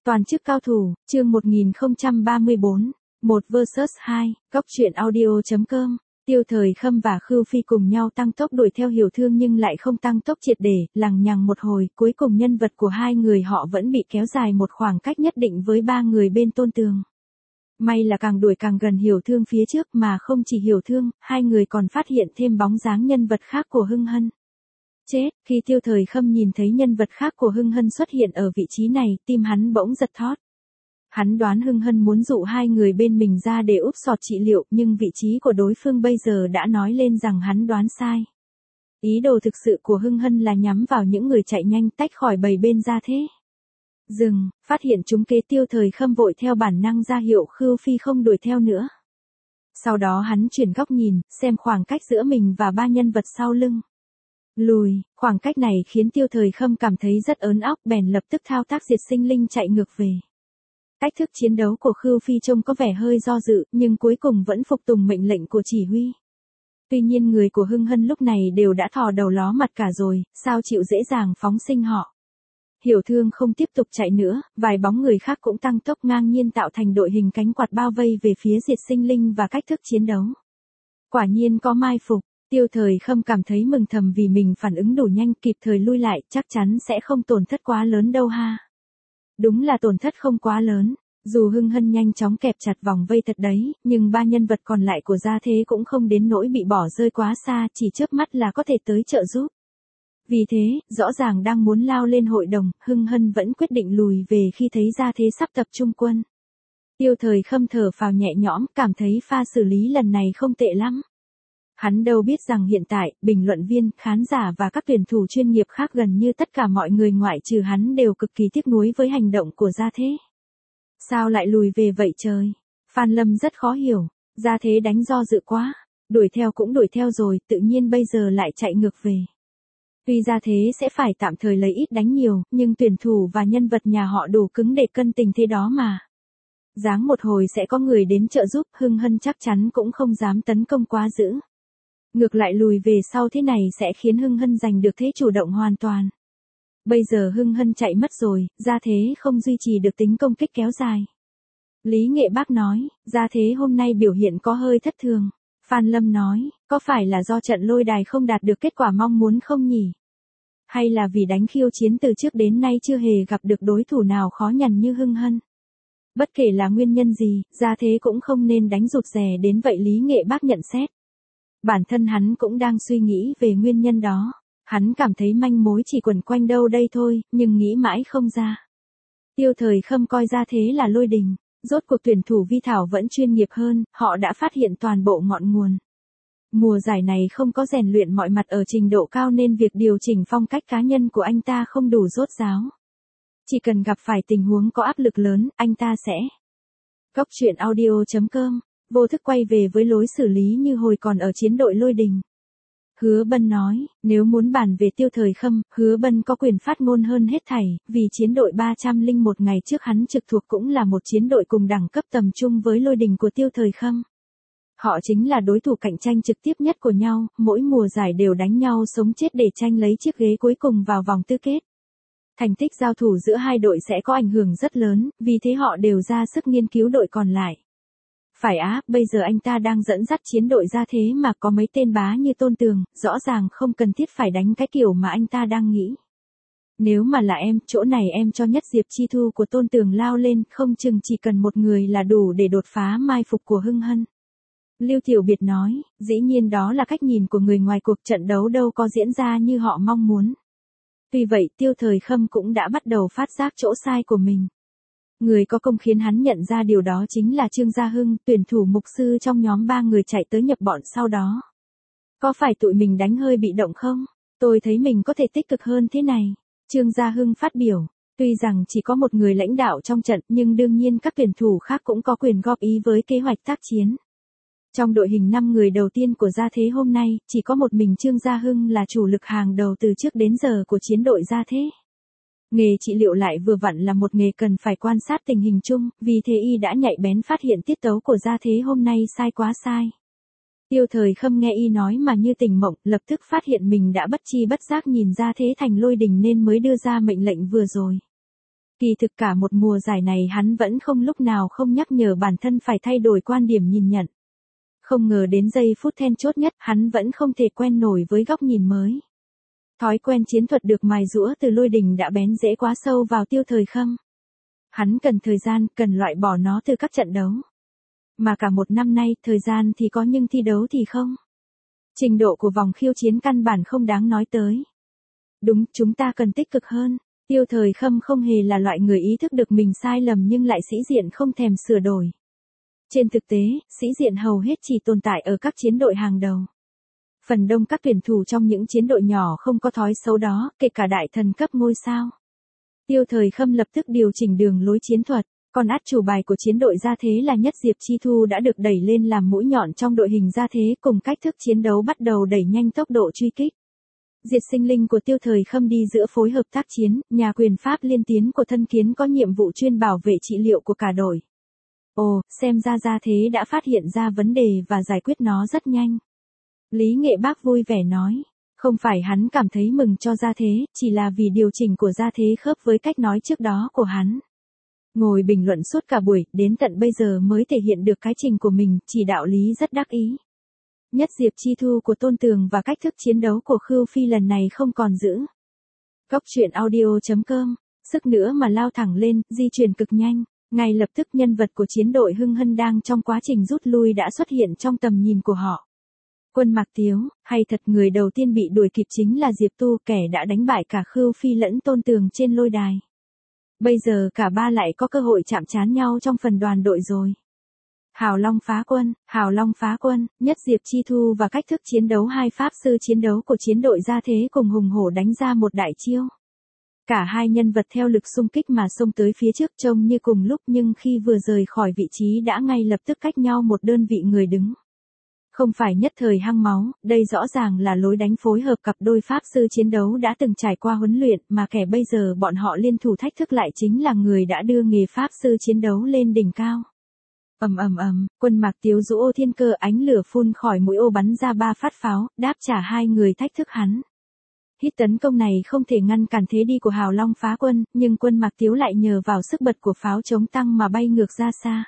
Toàn chức cao thủ, chương 1034, 1 vs 2, góc truyện audio.com. Tiêu Thời Khâm và Khưu Phi cùng nhau tăng tốc đuổi theo Hiểu Thương nhưng lại không tăng tốc triệt để, lằng nhằng một hồi, cuối cùng nhân vật của hai người họ vẫn bị kéo dài một khoảng cách nhất định với ba người bên Tôn Tường. May là càng đuổi càng gần Hiểu Thương phía trước, mà không chỉ Hiểu Thương, hai người còn phát hiện thêm bóng dáng nhân vật khác của Hưng Hân. Chết, khi Tiêu Thời Khâm nhìn thấy nhân vật khác của Hưng Hân xuất hiện ở vị trí này, tim hắn bỗng giật thót. Hắn đoán Hưng Hân muốn dụ hai người bên mình ra để úp sọt trị liệu, nhưng vị trí của đối phương bây giờ đã nói lên rằng hắn đoán sai. Ý đồ thực sự của Hưng Hân là nhắm vào những người chạy nhanh tách khỏi bầy bên Gia Thế. Dừng, phát hiện chúng kế, Tiêu Thời Khâm vội theo bản năng ra hiệu Khưu Phi không đuổi theo nữa. Sau đó hắn chuyển góc nhìn, xem khoảng cách giữa mình và ba nhân vật sau lưng. Lùi, khoảng cách này khiến Tiêu Thời Khâm cảm thấy rất ớn óc, bèn lập tức thao tác diệt sinh linh chạy ngược về. Cách thức chiến đấu của Khưu Phi trông có vẻ hơi do dự, nhưng cuối cùng vẫn phục tùng mệnh lệnh của chỉ huy. Tuy nhiên người của Hưng Hân lúc này đều đã thò đầu ló mặt cả rồi, sao chịu dễ dàng phóng sinh họ. Hiểu Thương không tiếp tục chạy nữa, vài bóng người khác cũng tăng tốc ngang nhiên tạo thành đội hình cánh quạt bao vây về phía diệt sinh linh và cách thức chiến đấu. Quả nhiên có mai phục. Tiêu Thời Khâm cảm thấy mừng thầm vì mình phản ứng đủ nhanh, kịp thời lui lại, chắc chắn sẽ không tổn thất quá lớn đâu ha. Đúng là tổn thất không quá lớn, dù Hưng Hân nhanh chóng kẹp chặt vòng vây thật đấy, nhưng ba nhân vật còn lại của Gia Thế cũng không đến nỗi bị bỏ rơi quá xa, chỉ chớp mắt là có thể tới trợ giúp. Vì thế, rõ ràng đang muốn lao lên hội đồng, Hưng Hân vẫn quyết định lùi về khi thấy Gia Thế sắp tập trung quân. Tiêu Thời Khâm thở phào nhẹ nhõm, cảm thấy pha xử lý lần này không tệ lắm. Hắn đâu biết rằng hiện tại, bình luận viên, khán giả và các tuyển thủ chuyên nghiệp khác gần như tất cả mọi người ngoại trừ hắn đều cực kỳ tiếc nuối với hành động của Gia Thế. Sao lại lùi về vậy trời? Phan Lâm rất khó hiểu, Gia Thế đánh do dự quá, đuổi theo cũng đuổi theo rồi, tự nhiên bây giờ lại chạy ngược về. Tuy Gia Thế sẽ phải tạm thời lấy ít đánh nhiều, nhưng tuyển thủ và nhân vật nhà họ đủ cứng để cân tình thế đó mà. Giáng một hồi sẽ có người đến trợ giúp, Hưng Hân chắc chắn cũng không dám tấn công quá dữ. Ngược lại lùi về sau thế này sẽ khiến Hưng Hân giành được thế chủ động hoàn toàn. Bây giờ Hưng Hân chạy mất rồi, Gia Thế không duy trì được tính công kích kéo dài. Lý Nghệ Bác nói, Gia Thế hôm nay biểu hiện có hơi thất thường. Phan Lâm nói, có phải là do trận lôi đài không đạt được kết quả mong muốn không nhỉ? Hay là vì đánh khiêu chiến từ trước đến nay chưa hề gặp được đối thủ nào khó nhằn như Hưng Hân? Bất kể là nguyên nhân gì, Gia Thế cũng không nên đánh rụt rè đến vậy, Lý Nghệ Bác nhận xét. Bản thân hắn cũng đang suy nghĩ về nguyên nhân đó. Hắn cảm thấy manh mối chỉ quẩn quanh đâu đây thôi, nhưng nghĩ mãi không ra. Tiêu Thời Khâm coi Gia Thế là lôi đình. Rốt cuộc tuyển thủ Vi Thảo vẫn chuyên nghiệp hơn, họ đã phát hiện toàn bộ ngọn nguồn. Mùa giải này không có rèn luyện mọi mặt ở trình độ cao nên việc điều chỉnh phong cách cá nhân của anh ta không đủ rốt ráo. Chỉ cần gặp phải tình huống có áp lực lớn, anh ta sẽ. Góc truyện audio.com. Vô thức quay về với lối xử lý như hồi còn ở chiến đội lôi đình. Hứa Bân nói, nếu muốn bàn về Tiêu Thời Khâm, Hứa Bân có quyền phát ngôn hơn hết thảy, vì chiến đội 301 ngày trước hắn trực thuộc cũng là một chiến đội cùng đẳng cấp tầm trung với lôi đình của Tiêu Thời Khâm. Họ chính là đối thủ cạnh tranh trực tiếp nhất của nhau, mỗi mùa giải đều đánh nhau sống chết để tranh lấy chiếc ghế cuối cùng vào vòng tứ kết. Thành tích giao thủ giữa hai đội sẽ có ảnh hưởng rất lớn, vì thế họ đều ra sức nghiên cứu đội còn lại. Phải á, bây giờ anh ta đang dẫn dắt chiến đội Gia Thế mà có mấy tên bá như Tôn Tường, rõ ràng không cần thiết phải đánh cái kiểu mà anh ta đang nghĩ. Nếu mà là em, chỗ này em cho Nhất Diệp Chi Thu của Tôn Tường lao lên, không chừng chỉ cần một người là đủ để đột phá mai phục của Hưng Hân. Lưu Tiểu Biệt nói, dĩ nhiên đó là cách nhìn của người ngoài cuộc, trận đấu đâu có diễn ra như họ mong muốn. Tuy vậy Tiêu Thời Khâm cũng đã bắt đầu phát giác chỗ sai của mình. Người có công khiến hắn nhận ra điều đó chính là Trương Gia Hưng, tuyển thủ mục sư trong nhóm 3 người chạy tới nhập bọn sau đó. Có phải tụi mình đánh hơi bị động không? Tôi thấy mình có thể tích cực hơn thế này. Trương Gia Hưng phát biểu, tuy rằng chỉ có một người lãnh đạo trong trận nhưng đương nhiên các tuyển thủ khác cũng có quyền góp ý với kế hoạch tác chiến. Trong đội hình 5 người đầu tiên của Gia Thế hôm nay, chỉ có một mình Trương Gia Hưng là chủ lực hàng đầu từ trước đến giờ của chiến đội Gia Thế. Nghề trị liệu lại vừa vặn là một nghề cần phải quan sát tình hình chung, vì thế y đã nhạy bén phát hiện tiết tấu của Gia Thế hôm nay sai quá sai. Tiêu Thời Khâm nghe y nói mà như tỉnh mộng, lập tức phát hiện mình đã bất chi bất giác nhìn Gia Thế thành lôi đình nên mới đưa ra mệnh lệnh vừa rồi. Kỳ thực cả một mùa giải này hắn vẫn không lúc nào không nhắc nhở bản thân phải thay đổi quan điểm nhìn nhận. Không ngờ đến giây phút then chốt nhất hắn vẫn không thể quen nổi với góc nhìn mới. Thói quen chiến thuật được mài giũa từ Lôi Đình đã bén rễ quá sâu vào Tiêu Thời Khâm. Hắn cần thời gian, cần loại bỏ nó từ các trận đấu. Mà cả một năm nay, thời gian thì có nhưng thi đấu thì không. Trình độ của vòng khiêu chiến căn bản không đáng nói tới. Đúng, chúng ta cần tích cực hơn. Tiêu Thời Khâm không hề là loại người ý thức được mình sai lầm nhưng lại sĩ diện không thèm sửa đổi. Trên thực tế, sĩ diện hầu hết chỉ tồn tại ở các chiến đội hàng đầu. Phần đông các tuyển thủ trong những chiến đội nhỏ không có thói xấu đó, kể cả đại thần cấp ngôi sao. Tiêu Thời Khâm lập tức điều chỉnh đường lối chiến thuật, còn át chủ bài của chiến đội Gia Thế là Nhất Diệp Chi Thu đã được đẩy lên làm mũi nhọn trong đội hình Gia Thế cùng cách thức chiến đấu bắt đầu đẩy nhanh tốc độ truy kích. Diệt sinh linh của Tiêu Thời Khâm đi giữa phối hợp tác chiến, nhà quyền pháp liên tiến của Thân Kiến có nhiệm vụ chuyên bảo vệ trị liệu của cả đội. Ồ, xem ra Gia Thế đã phát hiện ra vấn đề và giải quyết nó rất nhanh. Lý Nghệ Bác vui vẻ nói. Không phải hắn cảm thấy mừng cho Gia Thế, chỉ là vì điều chỉnh của Gia Thế khớp với cách nói trước đó của hắn. Ngồi bình luận suốt cả buổi, đến tận bây giờ mới thể hiện được cái trình của mình, chỉ đạo lý rất đắc ý. Nhất Diệp Chi Thu của Tôn Tường và cách thức chiến đấu của Khưu Phi lần này không còn giữ. Góc truyện audio.com, sức nữa mà lao thẳng lên, di chuyển cực nhanh. Ngay lập tức nhân vật của chiến đội Hưng Hân đang trong quá trình rút lui đã xuất hiện trong tầm nhìn của họ. Quân Mạc Tiếu, hay thật người đầu tiên bị đuổi kịp chính là Diệp Tu, kẻ đã đánh bại cả Khưu Phi lẫn Tôn Tường trên lôi đài. Bây giờ cả ba lại có cơ hội chạm trán nhau trong phần đoàn đội rồi. Hào Long phá quân, Nhất Diệp Chi Thu và cách thức chiến đấu hai pháp sư chiến đấu của chiến đội Gia Thế cùng hùng hổ đánh ra một đại chiêu. Cả hai nhân vật theo lực xung kích mà xông tới phía trước trông như cùng lúc nhưng khi vừa rời khỏi vị trí đã ngay lập tức cách nhau một đơn vị người đứng. Không phải nhất thời hăng máu, đây rõ ràng là lối đánh phối hợp cặp đôi pháp sư chiến đấu đã từng trải qua huấn luyện mà kẻ bây giờ bọn họ liên thủ thách thức lại chính là người đã đưa nghề pháp sư chiến đấu lên đỉnh cao. Quân Mạc Tiếu dụ Ô Thiên Cơ ánh lửa phun khỏi mũi ô bắn ra 3 phát pháo, đáp trả hai người thách thức hắn. Hít tấn công này không thể ngăn cản thế đi của Hào Long phá quân, nhưng Quân Mạc Tiếu lại nhờ vào sức bật của pháo chống tăng mà bay ngược ra xa.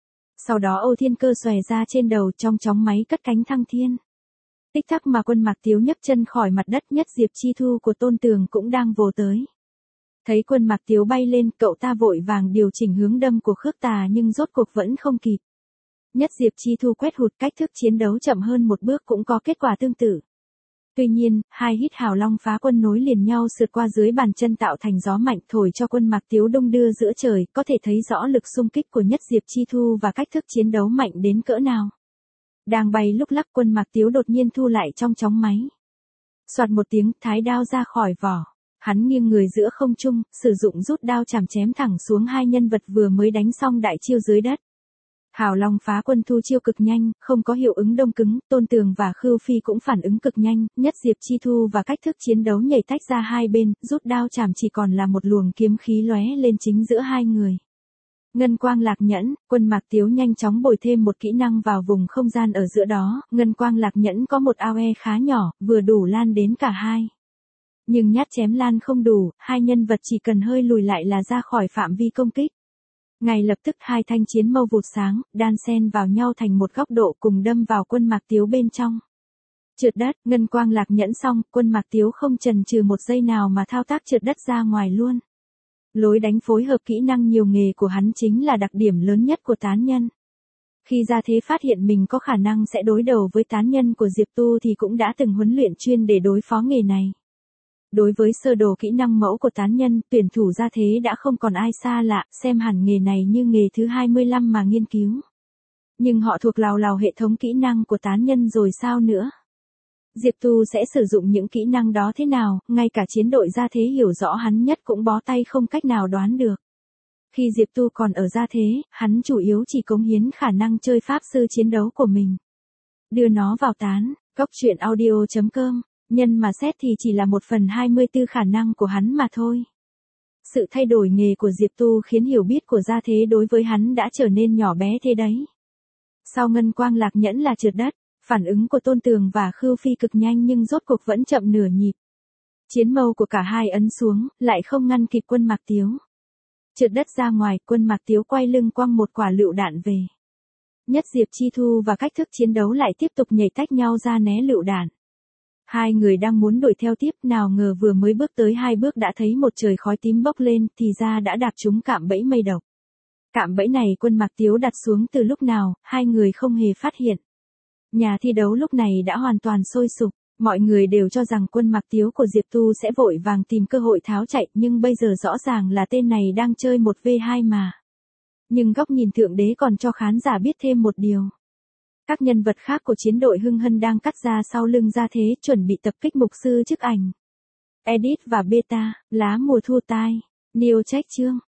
Sau đó Ô Thiên Cơ xòe ra trên đầu trong chóng máy cất cánh thăng thiên. Tích tắc mà Quân Mạc Tiếu nhấc chân khỏi mặt đất, Nhất Diệp Chi Thu của Tôn Tường cũng đang vồ tới. Thấy Quân Mạc Tiếu bay lên, cậu ta vội vàng điều chỉnh hướng đâm của Khước Tà nhưng rốt cuộc vẫn không kịp. Nhất Diệp Chi Thu quét hụt, cách thức chiến đấu chậm hơn một bước cũng có kết quả tương tự. Tuy nhiên, hai hít Hào Long phá quân nối liền nhau sượt qua dưới bàn chân tạo thành gió mạnh thổi cho Quân Mạc Tiếu đung đưa giữa trời, có thể thấy rõ lực xung kích của Nhất Diệp Chi Thu và cách thức chiến đấu mạnh đến cỡ nào. Đang bay lúc lắc, Quân Mạc Tiếu đột nhiên thu lại trong chóng máy. Soạt một tiếng, thái đao ra khỏi vỏ. Hắn nghiêng người giữa không trung, sử dụng rút đao chảm chém thẳng xuống hai nhân vật vừa mới đánh xong đại chiêu dưới đất. Hào Long phá quân thu chiêu cực nhanh, không có hiệu ứng đông cứng, Tôn Tường và Khưu Phi cũng phản ứng cực nhanh, Nhất Diệp Chi Thu và cách thức chiến đấu nhảy tách ra hai bên, rút đao chảm chỉ còn là một luồng kiếm khí lóe lên chính giữa hai người. Ngân quang lạc nhẫn, Quân Mạc Tiếu nhanh chóng bồi thêm một kỹ năng vào vùng không gian ở giữa đó, ngân quang lạc nhẫn có một AOE khá nhỏ, vừa đủ lan đến cả hai. Nhưng nhát chém lan không đủ, hai nhân vật chỉ cần hơi lùi lại là ra khỏi phạm vi công kích. Ngay lập tức hai thanh chiến mâu vụt sáng, đan xen vào nhau thành một góc độ cùng đâm vào Quân Mạc Tiếu bên trong. Trượt đất, ngân quang lạc nhẫn xong, Quân Mạc Tiếu không chần chừ một giây nào mà thao tác trượt đất ra ngoài luôn. Lối đánh phối hợp kỹ năng nhiều nghề của hắn chính là đặc điểm lớn nhất của tán nhân. Khi Gia Thế phát hiện mình có khả năng sẽ đối đầu với tán nhân của Diệp Tu thì cũng đã từng huấn luyện chuyên để đối phó nghề này. Đối với sơ đồ kỹ năng mẫu của tán nhân, tuyển thủ Gia Thế đã không còn ai xa lạ, xem hẳn nghề này như nghề thứ 25 mà nghiên cứu. Nhưng họ thuộc lào hệ thống kỹ năng của tán nhân rồi sao nữa? Diệp Tu sẽ sử dụng những kỹ năng đó thế nào, ngay cả chiến đội Gia Thế hiểu rõ hắn nhất cũng bó tay không cách nào đoán được. Khi Diệp Tu còn ở Gia Thế, hắn chủ yếu chỉ cống hiến khả năng chơi pháp sư chiến đấu của mình. Đưa nó vào tán, góc truyện audio.com. Nhân mà xét thì chỉ là 1/24 khả năng của hắn mà thôi. Sự thay đổi nghề của Diệp Tu khiến hiểu biết của Gia Thế đối với hắn đã trở nên nhỏ bé thế đấy. Sau ngân quang lạc nhẫn là trượt đất, phản ứng của Tôn Tường và Khưu Phi cực nhanh nhưng rốt cuộc vẫn chậm nửa nhịp. Chiến mâu của cả hai ấn xuống, lại không ngăn kịp Quân Mạc Tiếu. Trượt đất ra ngoài, Quân Mạc Tiếu quay lưng quăng một quả lựu đạn về. Nhất Diệp Chi Thu và cách thức chiến đấu lại tiếp tục nhảy tách nhau ra né lựu đạn. Hai người đang muốn đuổi theo tiếp, nào ngờ vừa mới bước tới 2 bước đã thấy một trời khói tím bốc lên, thì ra đã đạp trúng cạm bẫy mây độc. Cạm bẫy này Quân Mạc Tiếu đặt xuống từ lúc nào, hai người không hề phát hiện. Nhà thi đấu lúc này đã hoàn toàn sôi sục, mọi người đều cho rằng Quân Mạc Tiếu của Diệp Tu sẽ vội vàng tìm cơ hội tháo chạy, nhưng bây giờ rõ ràng là tên này đang chơi 1v2 mà. Nhưng góc nhìn thượng đế còn cho khán giả biết thêm một điều. Các nhân vật khác của chiến đội Hưng Hân đang cắt ra sau lưng ra thế, chuẩn bị tập kích mục sư chức ảnh. Edit và Beta, lá mùa thu tai, Neil trách chương.